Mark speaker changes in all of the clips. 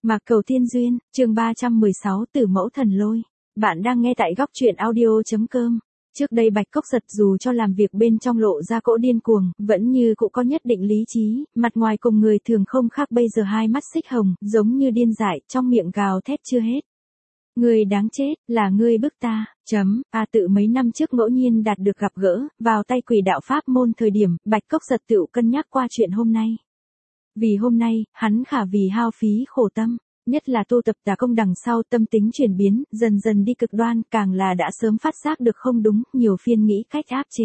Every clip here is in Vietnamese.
Speaker 1: Mạc Cầu Tiên Duyên, chương 316 Tử Mẫu Thần Lôi. Bạn đang nghe tại góc truyện audio.com. Trước đây Bạch Cốc Giật dù cho làm việc bên trong lộ ra cỗ điên cuồng, vẫn như cũng có nhất định lý trí, mặt ngoài cùng người thường không khác bây giờ hai mắt xích hồng, giống như điên dại, trong miệng gào thét chưa hết. Ngươi đáng chết, là ngươi bức ta, tự mấy năm trước ngẫu nhiên đạt được gặp gỡ, vào tay quỷ đạo pháp môn thời điểm, Bạch Cốc Giật tựu cân nhắc qua chuyện hôm nay. Vì hôm nay, hắn khả vì hao phí khổ tâm, nhất là tu tập tà công đằng sau tâm tính chuyển biến, dần dần đi cực đoan, càng là đã sớm phát giác được không đúng, nhiều phiên nghĩ cách áp chế.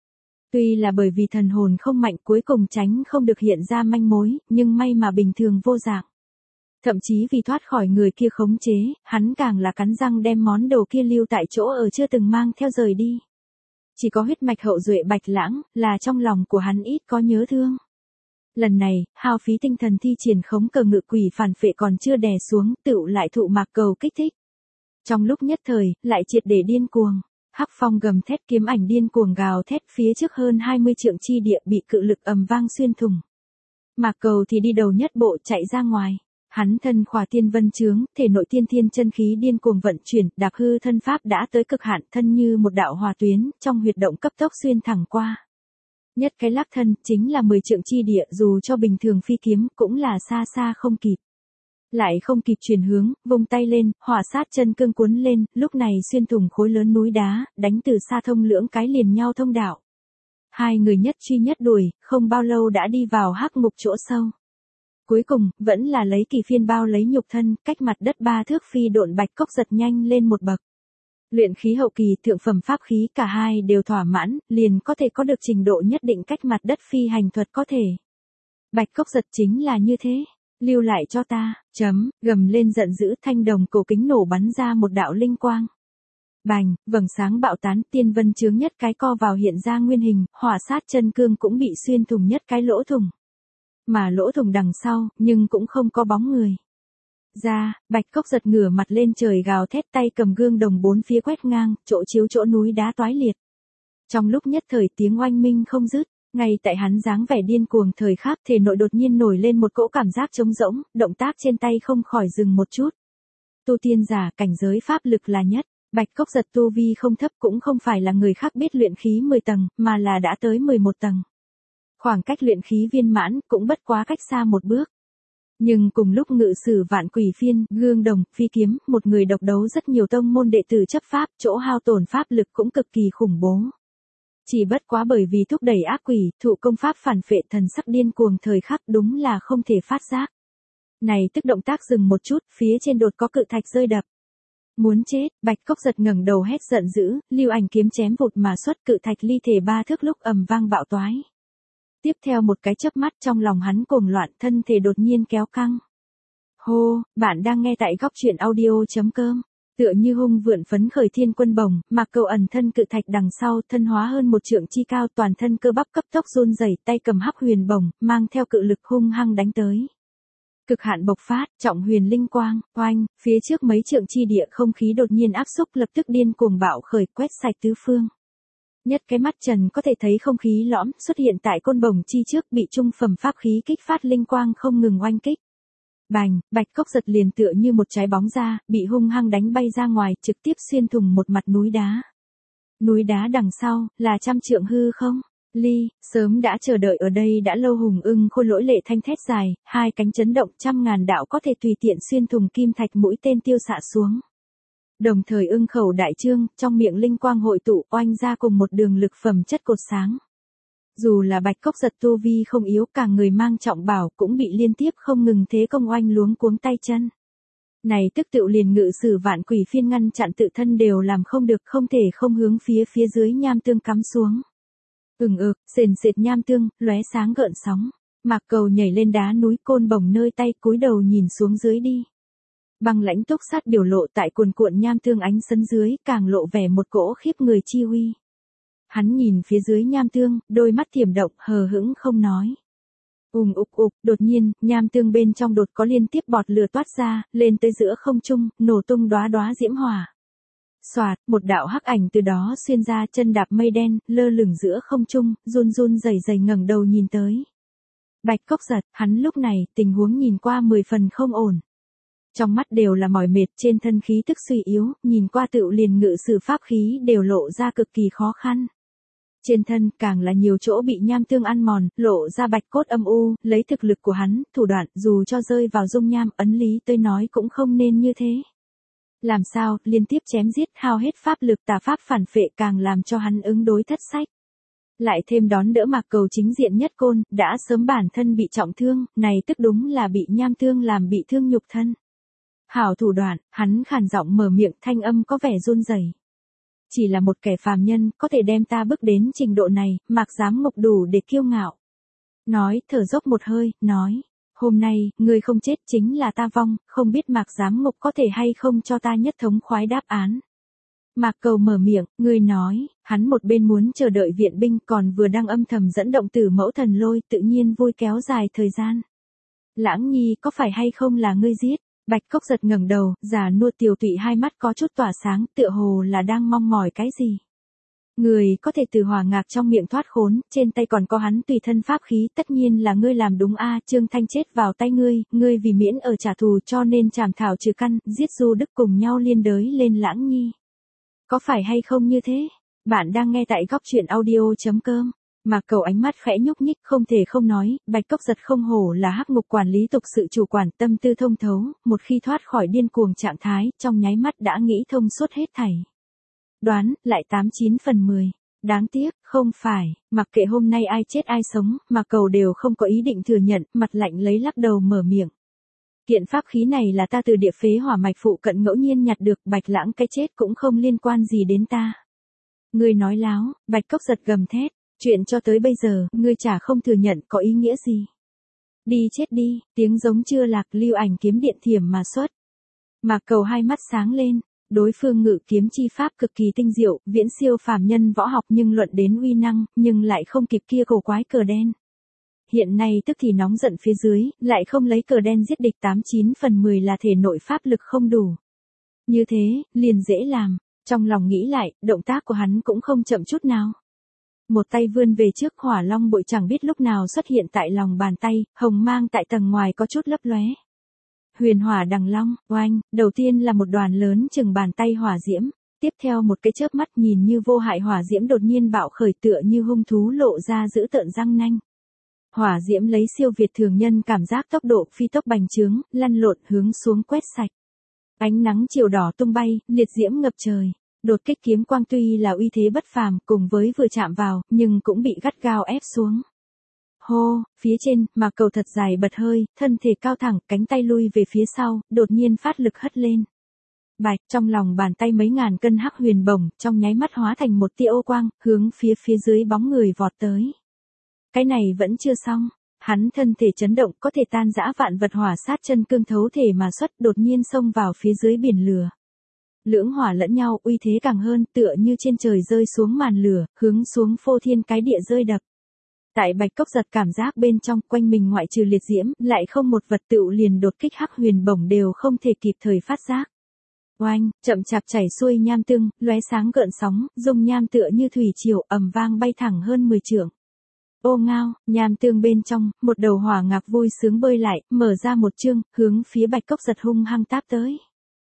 Speaker 1: Tuy là bởi vì thần hồn không mạnh cuối cùng tránh không được hiện ra manh mối, nhưng may mà bình thường vô dạng. Thậm chí vì thoát khỏi người kia khống chế, hắn càng là cắn răng đem món đồ kia lưu tại chỗ ở chưa từng mang theo rời đi. Chỉ có huyết mạch hậu duệ Bạch Lãng, là trong lòng của hắn ít có nhớ thương. Lần này, hao phí tinh thần thi triển khống cờ ngự quỷ phản phệ còn chưa đè xuống, tựu lại thụ Mạc Cầu kích thích. Trong lúc nhất thời, lại triệt để điên cuồng. Hắc phong gầm thét kiếm ảnh điên cuồng gào thét phía trước hơn 20 trượng chi địa bị cự lực ầm vang xuyên thủng. Mạc Cầu thì đi đầu nhất bộ chạy ra ngoài. Hắn thân khỏa tiên vân chướng, thể nội tiên thiên chân khí điên cuồng vận chuyển, đạp hư thân pháp đã tới cực hạn, thân như một đạo hòa tuyến, trong huyệt động cấp tốc xuyên thẳng qua. Nhất cái lắc thân, chính là 10 trượng chi địa, dù cho bình thường phi kiếm, cũng là xa xa không kịp. Lại không kịp chuyển hướng, vung tay lên, hỏa sát chân cương cuốn lên, lúc này xuyên thủng khối lớn núi đá, đánh từ xa thông lưỡng cái liền nhau thông đạo. Hai người nhất truy nhất đuổi, không bao lâu đã đi vào hắc ngục chỗ sâu. Cuối cùng, vẫn là lấy kỳ phiên bao lấy nhục thân, cách mặt đất 3 thước phi độn Bạch Cốc Giật nhanh lên một bậc. Luyện khí hậu kỳ thượng phẩm pháp khí cả hai đều thỏa mãn, liền có thể có được trình độ nhất định cách mặt đất phi hành thuật có thể. Bạch Cốc Giật chính là như thế, lưu lại cho ta, gầm lên giận dữ thanh đồng cổ kính nổ bắn ra một đạo linh quang. Bành, vầng sáng bạo tán tiên vân chướng nhất cái co vào hiện ra nguyên hình, hỏa sát chân cương cũng bị xuyên thủng nhất cái lỗ thủng. Mà lỗ thủng đằng sau, nhưng cũng không có bóng người. Bạch Cốc Giật ngửa mặt lên trời gào thét tay cầm gương đồng bốn phía quét ngang, chỗ chiếu chỗ núi đá toái liệt. Trong lúc nhất thời tiếng oanh minh không dứt, ngay tại hắn dáng vẻ điên cuồng thời khắc thể nội đột nhiên nổi lên một cỗ cảm giác trống rỗng, động tác trên tay không khỏi dừng một chút. Tu tiên giả cảnh giới pháp lực là nhất, Bạch Cốc Giật tu vi không thấp cũng không phải là người khác biết luyện khí 10 tầng, mà là đã tới 11 tầng. Khoảng cách luyện khí viên mãn cũng bất quá cách xa một bước. Nhưng cùng lúc ngự sử vạn quỷ phiên, gương đồng, phi kiếm, một người độc đấu rất nhiều tông môn đệ tử chấp pháp, chỗ hao tổn pháp lực cũng cực kỳ khủng bố. Chỉ bất quá bởi vì thúc đẩy ác quỷ, thụ công pháp phản phệ thần sắc điên cuồng thời khắc đúng là không thể phát giác. Này tức động tác dừng một chút, phía trên đột có cự thạch rơi đập. Muốn chết, Bạch Cốc Giật ngẩng đầu hét giận dữ, lưu ảnh kiếm chém vụt mà xuất cự thạch ly thể 3 thước lúc ầm vang bạo toái. Tiếp theo một cái chớp mắt trong lòng hắn cuồng loạn thân thể đột nhiên kéo căng. Hô, bạn đang nghe tại góc truyện audio.com. Tựa như hung vượn phấn khởi thiên quân bồng, Mạc Cầu ẩn thân cự thạch đằng sau thân hóa hơn một trượng chi cao toàn thân cơ bắp cấp tốc run rẩy tay cầm hắc huyền bồng, mang theo cự lực hung hăng đánh tới. Cực hạn bộc phát, trọng huyền linh quang, oanh, phía trước mấy trượng chi địa không khí đột nhiên áp xúc lập tức điên cuồng bạo khởi quét sạch tứ phương. Nhất cái mắt trần có thể thấy không khí lõm xuất hiện tại côn bổng chi trước bị trung phẩm pháp khí kích phát linh quang không ngừng oanh kích. Bành, Bạch Cốc Giật liền tựa như một trái bóng ra, bị hung hăng đánh bay ra ngoài trực tiếp xuyên thủng một mặt núi đá. Núi đá đằng sau, là trăm trượng hư không? Ly, sớm đã chờ đợi ở đây đã lâu hùng ưng khôi lỗi lệ thanh thét dài, hai cánh chấn động 100.000 đạo có thể tùy tiện xuyên thủng kim thạch mũi tên tiêu xạ xuống. Đồng thời ưng khẩu đại trương, trong miệng linh quang hội tụ oanh ra cùng một đường lực phẩm chất cột sáng. Dù là Bạch Cốc Giật tu vi không yếu càng người mang trọng bảo cũng bị liên tiếp không ngừng thế công oanh luống cuống tay chân. Này tức tựu liền ngự sử vạn quỷ phiên ngăn chặn tự thân đều làm không được không thể không hướng phía dưới nham tương cắm xuống. Sền sệt nham tương, lóe sáng gợn sóng. Mạc Cầu nhảy lên đá núi côn bổng nơi tay cúi đầu nhìn xuống dưới đi. Băng lãnh túc sát biểu lộ tại cuồn cuộn nham tương ánh sân dưới càng lộ vẻ một cỗ khiếp người chi uy. Hắn nhìn phía dưới nham tương, đôi mắt thiểm động hờ hững không nói. Đột nhiên, nham tương bên trong đột có liên tiếp bọt lửa toát ra, lên tới giữa không trung, nổ tung đóa đóa diễm hỏa. Xoạt, một đạo hắc ảnh từ đó xuyên ra chân đạp mây đen, lơ lửng giữa không trung, run run rẩy rẩy ngẩng đầu nhìn tới. Bạch Cốc Giật, hắn lúc này, tình huống nhìn qua 10 phần không ổn. Trong mắt đều là mỏi mệt, trên thân khí tức suy yếu, nhìn qua tựu liền ngự sử pháp khí đều lộ ra cực kỳ khó khăn. Trên thân càng là nhiều chỗ bị nham tương ăn mòn, lộ ra bạch cốt âm u, lấy thực lực của hắn, thủ đoạn, dù cho rơi vào dung nham, ấn lý tôi nói cũng không nên như thế. Làm sao, liên tiếp chém giết, hao hết pháp lực, tà pháp phản phệ càng làm cho hắn ứng đối thất sách. Lại thêm đón đỡ Mạc Cầu chính diện nhất côn, đã sớm bản thân bị trọng thương, này tức đúng là bị nham tương làm bị thương nhục thân. Hảo thủ đoạn, hắn khàn giọng mở miệng, thanh âm có vẻ run rẩy. Chỉ là một kẻ phàm nhân, có thể đem ta bước đến trình độ này, Mạc Giám Ngục đủ để kiêu ngạo. Nói, thở dốc một hơi, nói, hôm nay, ngươi không chết chính là ta vong, không biết Mạc Giám Ngục có thể hay không cho ta nhất thống khoái đáp án. Mạc Cầu mở miệng, ngươi nói, hắn một bên muốn chờ đợi viện binh còn vừa đang âm thầm dẫn động Tử Mẫu Thần Lôi, tự nhiên vui kéo dài thời gian. Lãng Nhi, có phải hay không là ngươi giết? Bạch Cốc Giật ngẩng đầu, già nua tiều tụy hai mắt có chút tỏa sáng, tựa hồ là đang mong mỏi cái gì. Người có thể từ hỏa ngạc trong miệng thoát khốn, trên tay còn có hắn tùy thân pháp khí, tất nhiên là ngươi làm đúng a. Trương Thanh chết vào tay ngươi vì miễn ở trả thù cho nên trảm thảo trừ căn, giết Du Đức cùng nhau liên đới lên Lãng Nhi. Có phải hay không như thế? Bạn đang nghe tại góc truyện audio.com. Mạc Cầu ánh mắt khẽ nhúc nhích, không thể không nói, Bạch Cốc Giật không hổ là hắc ngục quản lý tục sự chủ quản, tâm tư thông thấu, một khi thoát khỏi điên cuồng trạng thái, trong nháy mắt đã nghĩ thông suốt hết thảy. Đoán, lại 89 phần 10. Đáng tiếc, không phải, mặc kệ hôm nay ai chết ai sống, Mạc Cầu đều không có ý định thừa nhận, mặt lạnh lấy lắc đầu mở miệng. Kiện pháp khí này là ta từ địa phế hỏa mạch phụ cận ngẫu nhiên nhặt được, Bạch Lãng cái chết cũng không liên quan gì đến ta. Ngươi nói láo, Bạch Cốc Giật gầm thét. Chuyện cho tới bây giờ, ngươi chả không thừa nhận có ý nghĩa gì. Đi chết đi, tiếng giống chưa lạc, lưu ảnh kiếm điện thiểm mà xuất. Mạc Cầu hai mắt sáng lên, đối phương ngự kiếm chi pháp cực kỳ tinh diệu, viễn siêu phàm nhân võ học nhưng luận đến uy năng, nhưng lại không kịp kia cổ quái cờ đen. Hiện nay tức thì nóng giận phía dưới, lại không lấy cờ đen giết địch 89 phần 10 là thể nội pháp lực không đủ. Như thế, liền dễ làm, trong lòng nghĩ lại, động tác của hắn cũng không chậm chút nào. Một tay vươn về trước, hỏa long bội chẳng biết lúc nào xuất hiện tại lòng bàn tay, hồng mang tại tầng ngoài có chút lấp lóe. Huyền hỏa đằng long, oanh, đầu tiên là một đoàn lớn chừng bàn tay hỏa diễm, tiếp theo một cái chớp mắt nhìn như vô hại hỏa diễm đột nhiên bạo khởi tựa như hung thú lộ ra dữ tợn răng nanh. Hỏa diễm lấy siêu việt thường nhân cảm giác tốc độ phi tốc bành trướng, lăn lộn hướng xuống quét sạch. Ánh nắng chiều đỏ tung bay, liệt diễm ngập trời. Đột kích kiếm quang tuy là uy thế bất phàm, cùng với vừa chạm vào, nhưng cũng bị gắt gao ép xuống. Hô, phía trên, Mạc Cầu thật dài bật hơi, thân thể cao thẳng, cánh tay lui về phía sau, đột nhiên phát lực hất lên. Bạch, trong lòng bàn tay mấy ngàn cân hắc huyền bổng, trong nháy mắt hóa thành một tia ô quang, hướng phía dưới bóng người vọt tới. Cái này vẫn chưa xong, hắn thân thể chấn động, có thể tan rã vạn vật hỏa sát chân cương thấu thể mà xuất, đột nhiên xông vào phía dưới biển lửa. Lưỡng hỏa lẫn nhau, uy thế càng hơn, tựa như trên trời rơi xuống màn lửa, hướng xuống phô thiên cái địa rơi đập. Tại Bạch Cốc Giật cảm giác bên trong, quanh mình ngoại trừ liệt diễm, lại không một vật tựu liền đột kích hắc huyền bổng đều không thể kịp thời phát giác. Oanh, chậm chạp chảy xuôi nham tương, lóe sáng gợn sóng, dung nham tựa như thủy triều, ầm vang bay thẳng hơn 10 trượng. Ô ngao, nham tương bên trong, một đầu hỏa ngạc vui sướng bơi lại, mở ra một chương, hướng phía Bạch Cốc Giật hung hăng táp tới.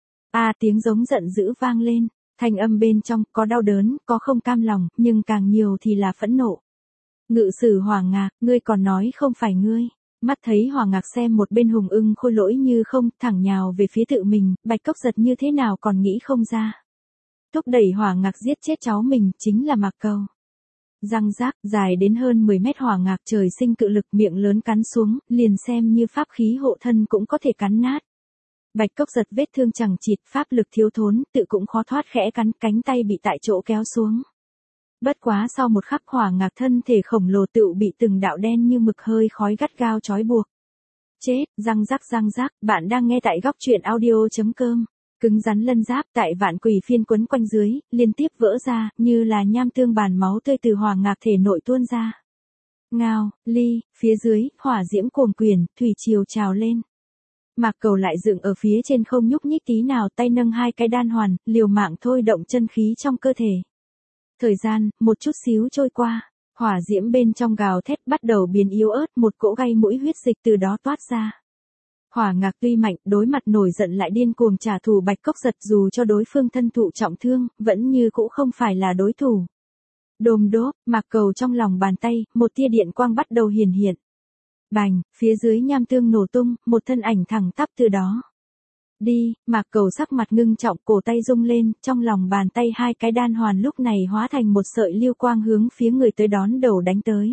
Speaker 1: Tiếng giống giận dữ vang lên, thanh âm bên trong có đau đớn, có không cam lòng, nhưng càng nhiều thì là phẫn nộ. Ngự sử hỏa ngạc, ngươi còn nói không phải ngươi. Mắt thấy hỏa ngạc xem một bên hùng ưng khôi lỗi như không, thẳng nhào về phía tự mình, Bạch Cốc Giật như thế nào còn nghĩ không ra. Thúc đẩy hỏa ngạc giết chết cháu mình, chính là Mạc Cầu. Răng rác, dài đến hơn 10 mét hỏa ngạc trời sinh cự lực miệng lớn cắn xuống, liền xem như pháp khí hộ thân cũng có thể cắn nát. Bạch Cốc Giật vết thương chẳng chịt, pháp lực thiếu thốn, tự cũng khó thoát khẽ cắn, cánh tay bị tại chỗ kéo xuống. Bất quá sau một khắc hỏa ngạc thân thể khổng lồ tựu bị từng đạo đen như mực hơi khói gắt gao trói buộc. Chết, răng rắc, bạn đang nghe tại góc truyện audio.com. Cứng rắn lân giáp tại vạn quỷ phiên quấn quanh dưới, liên tiếp vỡ ra, như là nham tương bàn máu tươi từ hỏa ngạc thể nội tuôn ra. Ngao, ly, phía dưới, hỏa diễm cuồng quyển, thủy triều trào lên. Mạc Cầu lại dựng ở phía trên không nhúc nhích tí nào, tay nâng hai cái đan hoàn, liều mạng thôi động chân khí trong cơ thể. Thời gian, một chút xíu trôi qua, hỏa diễm bên trong gào thét bắt đầu biến yếu ớt, một cỗ gai mũi huyết dịch từ đó toát ra. Hỏa Ngạc tuy mạnh, đối mặt nổi giận lại điên cuồng trả thù Bạch Cốc Giật, dù cho đối phương thân thụ trọng thương, vẫn như cũ không phải là đối thủ. Đôm đốp, Mạc Cầu trong lòng bàn tay, một tia điện quang bắt đầu hiển hiện. Bành, phía dưới nham tương nổ tung, một thân ảnh thẳng tắp từ đó. Đi, Mạc Cầu sắc mặt ngưng trọng, cổ tay rung lên, trong lòng bàn tay hai cái đan hoàn lúc này hóa thành một sợi lưu quang hướng phía người tới đón đầu đánh tới.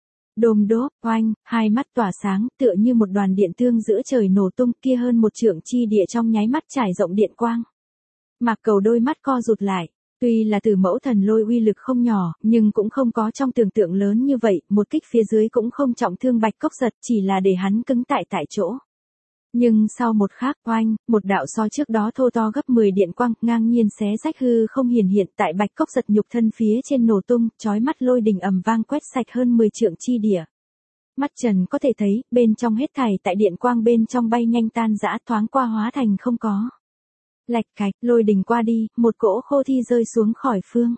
Speaker 1: Đôm đốp, oanh, hai mắt tỏa sáng, tựa như một đoàn điện tương giữa trời nổ tung, kia hơn một trượng chi địa trong nháy mắt trải rộng điện quang. Mạc Cầu đôi mắt co rụt lại, tuy là Tử Mẫu Thần Lôi uy lực không nhỏ, nhưng cũng không có trong tưởng tượng lớn như vậy, một kích phía dưới cũng không trọng thương Bạch Cốc Giật, chỉ là để hắn cứng tại chỗ. Nhưng sau một khắc, oanh, một đạo so trước đó thô to gấp 10 điện quang, ngang nhiên xé rách hư không hiển hiện tại Bạch Cốc Giật nhục thân phía trên nổ tung, chói mắt lôi đình ầm vang quét sạch hơn 10 trượng chi địa. Mắt trần có thể thấy, bên trong hết thảy tại điện quang bên trong bay nhanh tan rã, thoáng qua hóa thành không có. Lạch cạch, lôi đình qua đi, một cỗ khô thi rơi xuống khỏi phương.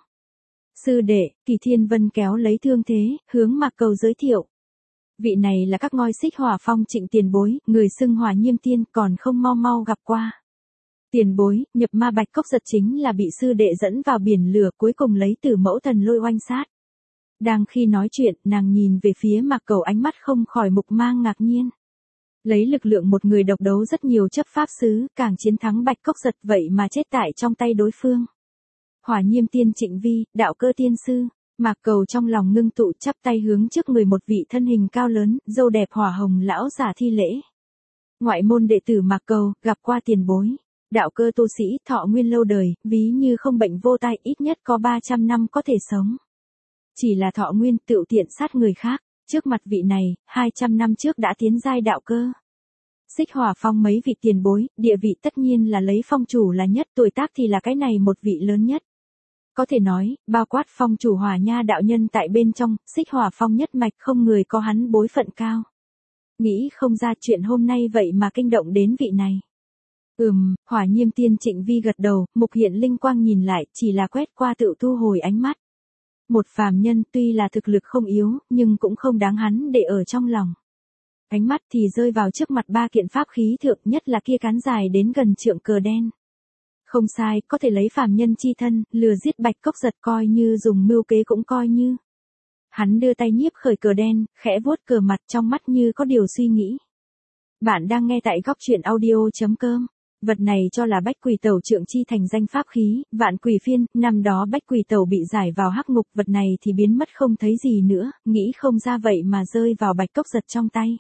Speaker 1: Sư đệ, Kỳ Thiên Vân kéo lấy thương thế, hướng Mạc Cầu giới thiệu. Vị này là các ngôi Xích Hỏa Phong Trịnh tiền bối, người xưng Hỏa Nhiêm Tiên, còn không mau mau gặp qua. Tiền bối, nhập ma Bạch Cốc Giật chính là bị sư đệ dẫn vào biển lửa, cuối cùng lấy Tử Mẫu Thần Lôi oanh sát. Đang khi nói chuyện, nàng nhìn về phía Mạc Cầu, ánh mắt không khỏi mục mang ngạc nhiên. Lấy lực lượng một người độc đấu rất nhiều chấp pháp sứ, càng chiến thắng Bạch Cốc Giật, vậy mà chết tại trong tay đối phương. Hỏa Nhiêm Tiên Trịnh Vi, đạo cơ tiên sư. Mạc Cầu trong lòng ngưng tụ, chắp tay hướng trước người một vị thân hình cao lớn, râu đẹp hỏa hồng lão giả thi lễ. Ngoại môn đệ tử Mạc Cầu, gặp qua tiền bối. Đạo cơ tu sĩ, thọ nguyên lâu đời, ví như không bệnh vô tai, ít nhất có 300 năm có thể sống. Chỉ là thọ nguyên, tựu tiện sát người khác. Trước mặt vị này, 200 năm trước đã tiến giai đạo cơ. Xích Hỏa Phong mấy vị tiền bối, địa vị tất nhiên là lấy phong chủ là nhất, tuổi tác thì là cái này một vị lớn nhất. Có thể nói, bao quát phong chủ Hỏa Nha đạo nhân tại bên trong, Xích Hỏa Phong nhất mạch không người có hắn bối phận cao. Nghĩ không ra chuyện hôm nay vậy mà kinh động đến vị này. Hỏa Nhiêm Tiên Trịnh Vi gật đầu, mục hiện linh quang nhìn lại, chỉ là quét qua tự thu hồi ánh mắt. Một phàm nhân tuy là thực lực không yếu, nhưng cũng không đáng hắn để ở trong lòng. Ánh mắt thì rơi vào trước mặt ba kiện pháp khí thượng, nhất là kia cán dài đến gần trượng cờ đen. Không sai, có thể lấy phàm nhân chi thân, lừa giết Bạch Cốc Giật, coi như dùng mưu kế cũng coi như. Hắn đưa tay nhiếp khởi cờ đen, khẽ vuốt cờ mặt, trong mắt như có điều suy nghĩ. Bạn đang nghe tại góc truyện audio.com. Vật này cho là Bách Quỷ Tẩu trượng chi thành danh pháp khí, Vạn Quỷ Phiên, năm đó Bách Quỷ Tẩu bị giải vào hắc ngục, vật này thì biến mất không thấy gì nữa, nghĩ không ra vậy mà rơi vào Bạch Cốc Giật trong tay.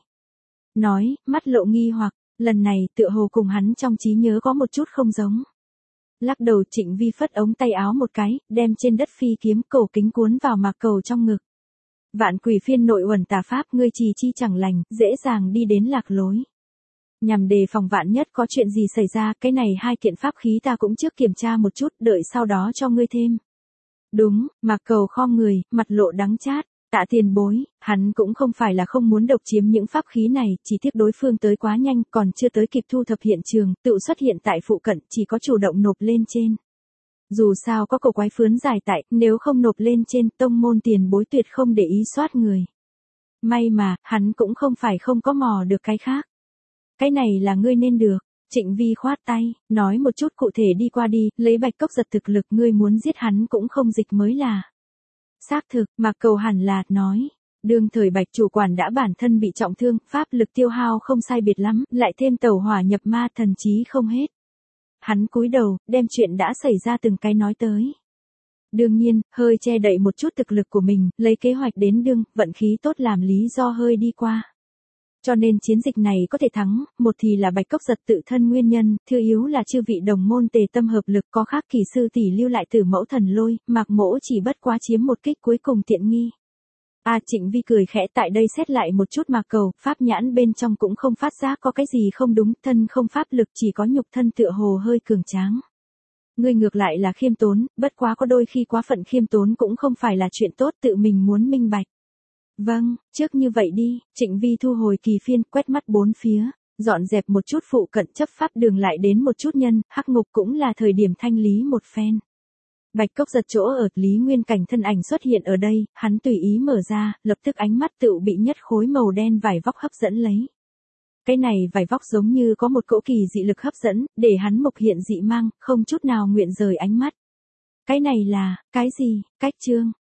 Speaker 1: Nói, mắt lộ nghi hoặc, lần này tựa hồ cùng hắn trong trí nhớ có một chút không giống. Lắc đầu, Trịnh Vi phất ống tay áo một cái, đem trên đất phi kiếm cổ kính cuốn vào Mạc Cầu trong ngực. Vạn Quỷ Phiên nội uẩn tà pháp, ngươi trì chi chẳng lành, dễ dàng đi đến lạc lối. Nhằm đề phòng vạn nhất có chuyện gì xảy ra, cái này hai kiện pháp khí ta cũng trước kiểm tra một chút, đợi sau đó cho ngươi thêm. Đúng, Mạc Cầu khom người, mặt lộ đắng chát. Tạ tiền bối, hắn cũng không phải là không muốn độc chiếm những pháp khí này, chỉ tiếc đối phương tới quá nhanh, còn chưa tới kịp thu thập hiện trường, tự xuất hiện tại phụ cận, chỉ có chủ động nộp lên trên. Dù sao có cổ quái phướn dài tại, nếu không nộp lên trên, tông môn tiền bối tuyệt không để ý soát người. May mà, hắn cũng không phải không có mò được cái khác. Cái này là ngươi nên được. Trịnh Vi khoát tay, nói một chút cụ thể đi qua đi, lấy Bạch Cốc Giật thực lực, ngươi muốn giết hắn cũng không dịch mới là. Xác thực, Mạc Cầu hẳn là nói. Đương thời Bạch chủ quản đã bản thân bị trọng thương, pháp lực tiêu hao không sai biệt lắm, lại thêm tẩu hỏa nhập ma, thần trí không hết. Hắn cúi đầu, đem chuyện đã xảy ra từng cái nói tới. Đương nhiên, hơi che đậy một chút thực lực của mình, lấy kế hoạch đến đương, vận khí tốt làm lý do hơi đi qua. Cho nên chiến dịch này có thể thắng, một thì là Bạch Cốc Giật tự thân nguyên nhân, thứ yếu là chư vị đồng môn tề tâm hợp lực, có khác kỳ sư tỷ lưu lại Tử Mẫu Thần Lôi, Mạc Mỗ chỉ bất quá chiếm một kích cuối cùng tiện nghi. Trịnh Vi cười khẽ, tại đây xét lại một chút Mạc Cầu, pháp nhãn bên trong cũng không phát giác có cái gì không đúng, thân không pháp lực, chỉ có nhục thân tựa hồ hơi cường tráng. Ngươi ngược lại là khiêm tốn, bất quá có đôi khi quá phận khiêm tốn cũng không phải là chuyện tốt, tự mình muốn minh bạch. Vâng, trước như vậy đi, Trịnh Vi thu hồi kỳ phiên, quét mắt bốn phía, dọn dẹp một chút phụ cận chấp pháp đường, lại đến một chút nhân, hắc ngục cũng là thời điểm thanh lý một phen. Bạch Cốc Giật chỗ ở, Lý Nguyên Cảnh thân ảnh xuất hiện ở đây, hắn tùy ý mở ra, lập tức ánh mắt tựu bị nhất khối màu đen vải vóc hấp dẫn lấy. Cái này vải vóc giống như có một cỗ kỳ dị lực hấp dẫn, để hắn mộc hiện dị mang, không chút nào nguyện rời ánh mắt. Cái này là, cái gì, cách chương.